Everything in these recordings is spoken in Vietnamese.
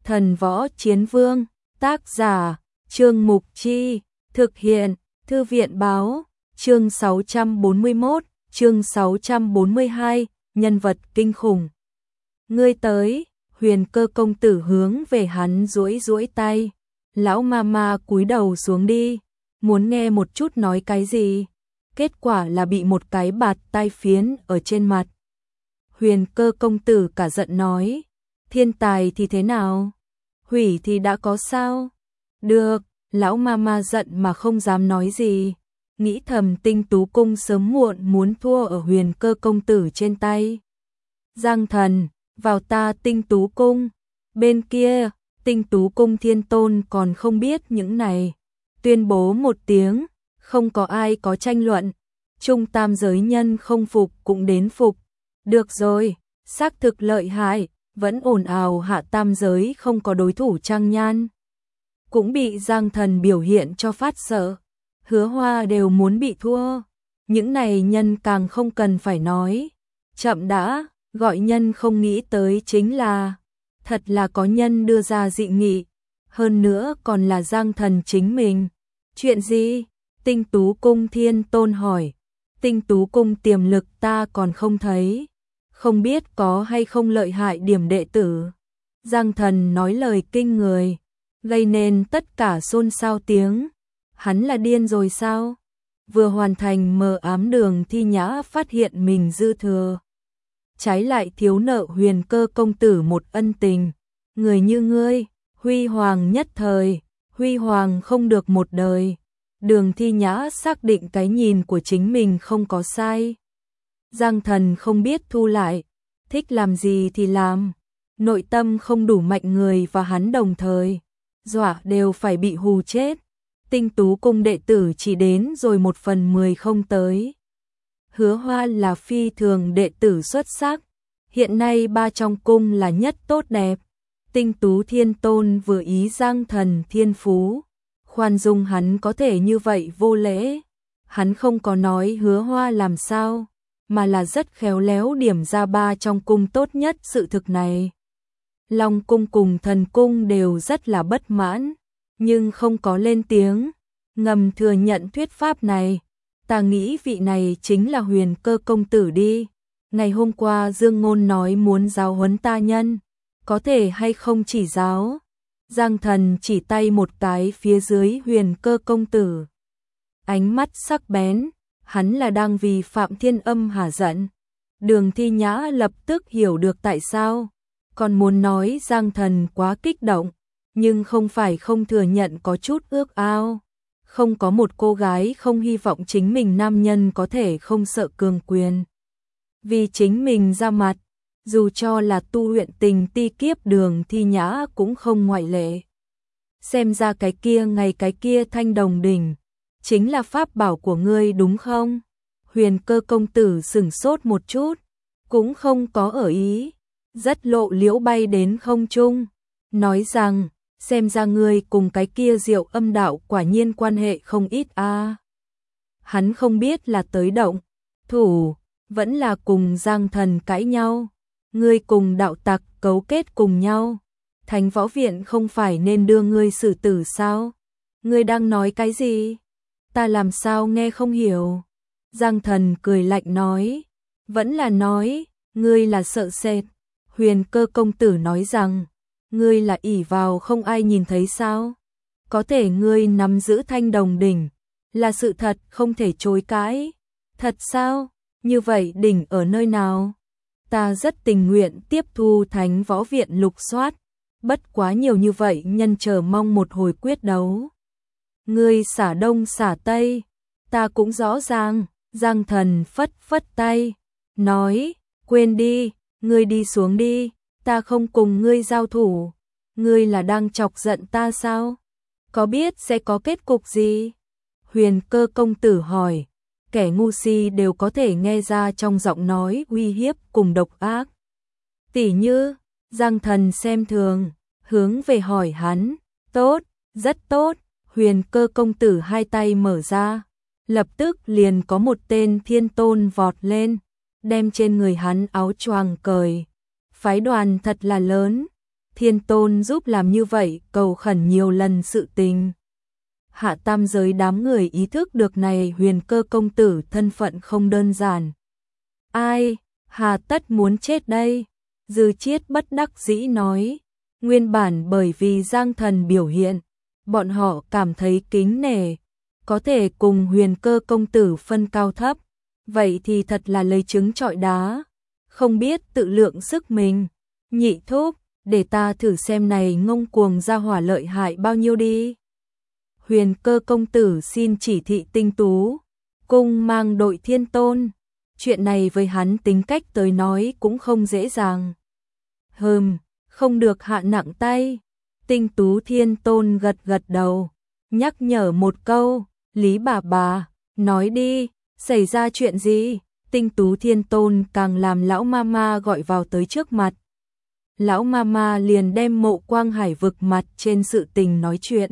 Thần Võ Chiến Vương, tác giả, Trương Mục Chi, thực hiện, Thư viện Báo, chương 641, chương 642, nhân vật kinh khủng. Ngươi tới, Huyền Cơ công tử hướng về hắn duỗi duỗi tay. Lão mama cúi đầu xuống đi, muốn nghe một chút nói cái gì, kết quả là bị một cái bạt tai phiến ở trên mặt. Huyền Cơ công tử cả giận nói, thiên tài thì thế nào, hủy thì đã có sao? Được, lão mama giận mà không dám nói gì, nghĩ thầm Tinh Tú cung sớm muộn muốn thua ở Huyền Cơ công tử trên tay. Giang Thần, vào ta Tinh Tú cung. Bên kia, Tinh Tú cung Thiên Tôn còn không biết những này, tuyên bố một tiếng, không có ai có tranh luận, trung tam giới nhân không phục cũng đến phục. Được rồi, xác thực lợi hại, vẫn ồn ào hạ tam giới không có đối thủ Trang Nhan. Cũng bị Giang Thần biểu hiện cho phát sợ, Hứa Hoa đều muốn bị thua. Những này nhân càng không cần phải nói. Chậm đã, gọi nhân không nghĩ tới chính là, thật là có nhân đưa ra dị nghị, hơn nữa còn là Giang Thần chính mình. Chuyện gì? Tinh Tú cung Thiên Tôn hỏi. Tinh Tú cung tiềm lực ta còn không thấy, không biết có hay không lợi hại điểm đệ tử. Giang Thần nói lời kinh người, gây nên tất cả xôn xao tiếng. Hắn là điên rồi sao? Vừa hoàn thành mờ ám Đường Thi Nhã phát hiện mình dư thừa, trái lại thiếu nợ Huyền Cơ công tử một ân tình. Người như ngươi, huy hoàng nhất thời, huy hoàng không được một đời. Đường Thi Nhã xác định cái nhìn của chính mình không có sai. Giang Thần không biết thu lại, thích làm gì thì làm. Nội tâm không đủ mạnh người và hắn đồng thời, dọa đều phải bị hù chết. Tinh Tú cung đệ tử chỉ đến rồi 1/10 không tới. Hứa Hoa là phi thường đệ tử xuất sắc, hiện nay ba trong cung là nhất tốt đẹp. Tinh Tú Thiên Tôn vừa ý Giang Thần thiên phú, khoan dung hắn có thể như vậy vô lễ. Hắn không có nói Hứa Hoa làm sao, mà là rất khéo léo điểm ra ba trong cung tốt nhất sự thực này. Long cung cùng Thần cung đều rất là bất mãn, nhưng không có lên tiếng, ngầm thừa nhận thuyết pháp này. Ta nghĩ vị này chính là Huyền Cơ công tử đi. Ngày hôm qua Dương Ngôn nói muốn giáo huấn ta nhân, có thể hay không chỉ giáo? Giang Thần chỉ tay một cái phía dưới Huyền Cơ công tử, ánh mắt sắc bén, hắn là đang vì Phạm Thiên Âm hả giận. Đường Thi Nhã lập tức hiểu được tại sao, còn muốn nói Giang Thần quá kích động, nhưng không phải không thừa nhận có chút ước ao. Không có một cô gái không hy vọng chính mình nam nhân có thể không sợ cường quyền, vì chính mình ra mặt, dù cho là tu luyện tình ti kiếp Đường Thi Nhã cũng không ngoại lệ. Xem ra cái kia ngày cái kia Thanh Đồng đỉnh chính là pháp bảo của ngươi đúng không? Huyền Cơ công tử sửng sốt một chút, cũng không có ở ý, rất lộ liễu bay đến không trung, nói rằng, xem ra ngươi cùng cái kia Diệu Âm đạo quả nhiên quan hệ không ít a. Hắn không biết là tới động thủ, vẫn là cùng Giang Thần cãi nhau. Ngươi cùng đạo tặc cấu kết cùng nhau, Thánh Võ Viện không phải nên đưa ngươi xử tử sao? Ngươi đang nói cái gì? Ta làm sao nghe không hiểu? Giang Thần cười lạnh nói, vẫn là nói, ngươi là sợ sệt. Huyền Cơ công tử nói rằng, ngươi là ỷ vào không ai nhìn thấy sao? Có thể ngươi nắm giữ Thanh Đồng đỉnh, là sự thật không thể chối cãi. Thật sao? Như vậy đỉnh ở nơi nào? Ta rất tình nguyện tiếp thu Thánh Võ Viện lục soát, bất quá nhiều như vậy nhân chờ mong một hồi quyết đấu. Ngươi xả đông xả tây, ta cũng rõ ràng. Giang Thần phất phất tay, nói, quên đi, ngươi đi xuống đi, ta không cùng ngươi giao thủ. Ngươi là đang chọc giận ta sao? Có biết sẽ có kết cục gì? Huyền Cơ công tử hỏi, kẻ ngu si đều có thể nghe ra trong giọng nói uy hiếp cùng độc ác. Tỉ như, Giang Thần xem thường, hướng về hỏi hắn, tốt, rất tốt. Huyền Cơ công tử hai tay mở ra, lập tức liền có một tên thiên tôn vọt lên, đem trên người hắn áo choàng cởi. Phái đoàn thật là lớn, Thiên Tôn giúp làm như vậy, cầu khẩn nhiều lần sự tình. Hạ tam giới đám người ý thức được này Huyền Cơ công tử thân phận không đơn giản. Ai, hà tất muốn chết đây? Dư Chiết bất đắc dĩ nói. Nguyên bản bởi vì Giang Thần biểu hiện, bọn họ cảm thấy kính nể, có thể cùng Huyền Cơ công tử phân cao thấp, vậy thì thật là lấy trứng trọi đá, không biết tự lượng sức mình. Nhị thúc, để ta thử xem này ngông cuồng ra hỏa lợi hại bao nhiêu đi. Huyền Cơ công tử xin chỉ thị Tinh Tú cung mang đội Thiên Tôn. Chuyện này với hắn tính cách tới nói cũng không dễ dàng. Không được hạ nặng tay. Tinh Tú Thiên Tôn gật gật đầu, nhắc nhở một câu, Lý bà, nói đi, xảy ra chuyện gì? Tinh Tú Thiên Tôn càng làm lão mama gọi vào tới trước mặt. Lão mama liền đem Mộ Quang Hải vực mặt trên sự tình nói chuyện.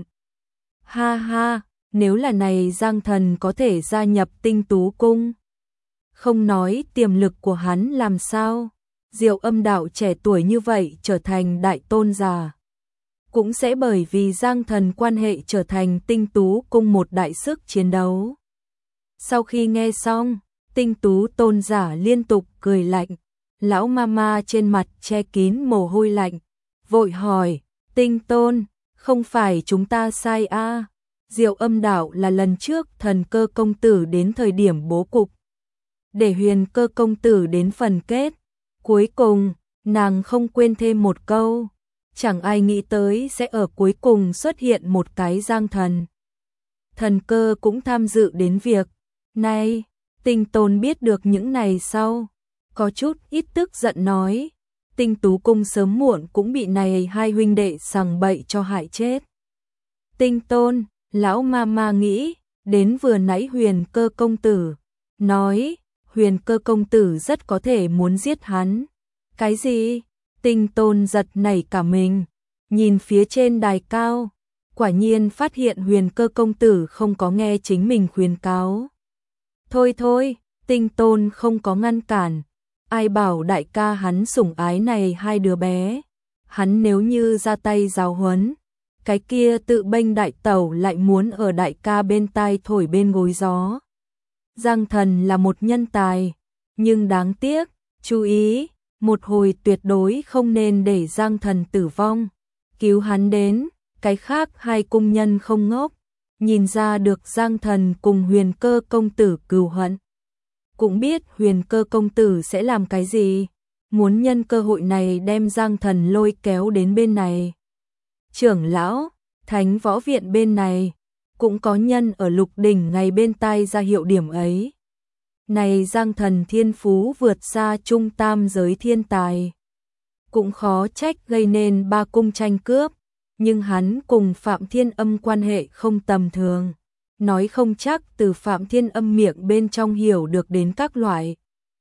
Ha ha, nếu là này Giang Thần có thể gia nhập Tinh Tú cung, không nói tiềm lực của hắn làm sao, Diệu Âm đạo trẻ tuổi như vậy trở thành đại tôn giả, cũng sẽ bởi vì Giang Thần quan hệ trở thành Tinh Tú cung một đại sức chiến đấu. Sau khi nghe xong, Tinh Tú tôn giả liên tục cười lạnh, lão mama trên mặt che kín mồ hôi lạnh, vội hỏi, Tinh Tôn, không phải chúng ta sai a? Diệu Âm đạo là lần trước Thần Cơ công tử đến thời điểm bố cục, để Huyền Cơ công tử đến phần kết, cuối cùng, nàng không quên thêm một câu, chẳng ai nghĩ tới sẽ ở cuối cùng xuất hiện một cái Giang Thần. Thần Cơ cũng tham dự đến việc này. Tinh Tôn biết được những này sau, có chút ít tức giận nói, Tinh Tú cung sớm muộn cũng bị này hai huynh đệ sằng bậy cho hại chết. Tinh Tôn, lão mama nghĩ, đến vừa nãy Huyền Cơ công tử, nói, Huyền Cơ công tử rất có thể muốn giết hắn. Cái gì? Tinh Tôn giật nảy cả mình, nhìn phía trên đài cao, quả nhiên phát hiện Huyền Cơ công tử không có nghe chính mình khuyên cáo. Thôi, Tinh Tôn không có ngăn cản, ai bảo đại ca hắn sủng ái này hai đứa bé, hắn nếu như ra tay giáo huấn, cái kia tự bênh đại tẩu lại muốn ở đại ca bên tai thổi bên gối gió. Giang Thần là một nhân tài, nhưng đáng tiếc, chú ý, một hồi tuyệt đối không nên để Giang Thần tử vong, cứu hắn đến, cái khác hai cung nhân không ngốc, nhìn ra được Giang Thần cùng Huyền Cơ công tử cừu hận, cũng biết Huyền Cơ công tử sẽ làm cái gì, muốn nhân cơ hội này đem Giang Thần lôi kéo đến bên này. Trưởng lão, Thánh Võ Viện bên này, cũng có nhân ở Lục Đỉnh ngày bên tai ra hiệu điểm ấy. Này Giang Thần thiên phú vượt xa trung tam giới thiên tài, cũng khó trách gây nên ba cung tranh cướp, nhưng hắn cùng Phạm Thiên Âm quan hệ không tầm thường, nói không chắc từ Phạm Thiên Âm miệng bên trong hiểu được đến các loại.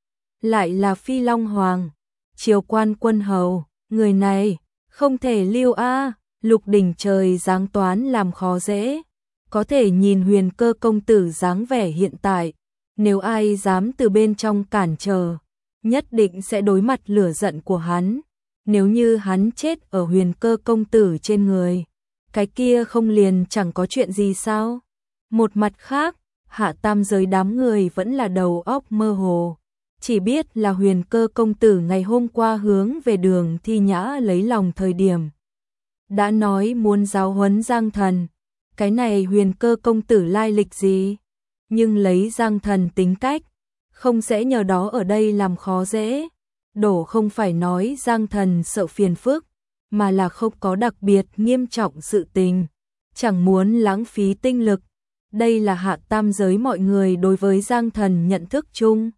Lại là Phi Long Hoàng, Triều Quan Quân Hầu, người này không thể lưu a. Lục Đỉnh trời giáng toán làm khó dễ, có thể nhìn Huyền Cơ công tử dáng vẻ hiện tại, nếu ai dám từ bên trong cản trở, nhất định sẽ đối mặt lửa giận của hắn. Nếu như hắn chết ở Huyền Cơ công tử trên người, cái kia không liền chẳng có chuyện gì sao? Một mặt khác, hạ tam giới đám người vẫn là đầu óc mơ hồ, chỉ biết là Huyền Cơ công tử ngày hôm qua hướng về Đường Thi Nhã lấy lòng thời điểm, đã nói muốn giáo huấn Giang Thần. Cái này Huyền Cơ công tử lai lịch gì? Nhưng lấy Giang Thần tính cách, không sẽ nhờ đó ở đây làm khó dễ. Đổ không phải nói Giang Thần sợ phiền phức, mà là không có đặc biệt nghiêm trọng sự tình, chẳng muốn lãng phí tinh lực. Đây là hạ tam giới mọi người đối với Giang Thần nhận thức chung.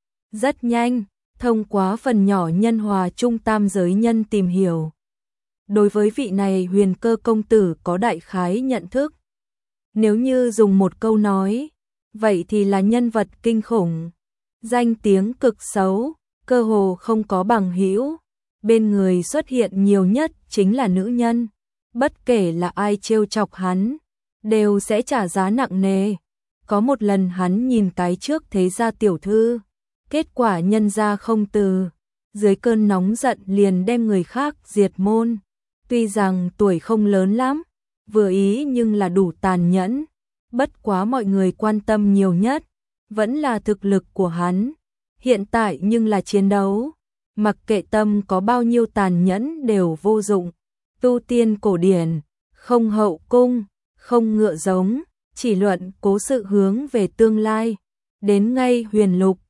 Rất nhanh, thông qua phần nhỏ nhân hòa trung tam giới nhân tìm hiểu. Đối với vị này Huyền Cơ công tử có đại khái nhận thức. Nếu như dùng một câu nói, vậy thì là nhân vật kinh khủng, danh tiếng cực xấu, cơ hồ không có bằng hữu, bên người xuất hiện nhiều nhất chính là nữ nhân, bất kể là ai trêu chọc hắn, đều sẽ trả giá nặng nề. Có một lần hắn nhìn cái trước thế gia tiểu thư, kết quả nhân gia không từ, dưới cơn nóng giận liền đem người khác diệt môn, Tuy rằng tuổi không lớn lắm, vừa ý nhưng là đủ tàn nhẫn. Bất quá mọi người quan tâm nhiều nhất vẫn là thực lực của hắn. Hiện tại nhưng là chiến đấu, mặc kệ tâm có bao nhiêu tàn nhẫn đều vô dụng. Tu tiên cổ điển, không hậu cung, không ngựa giống, chỉ luận cố sự hướng về tương lai. Đến ngay huyền lục,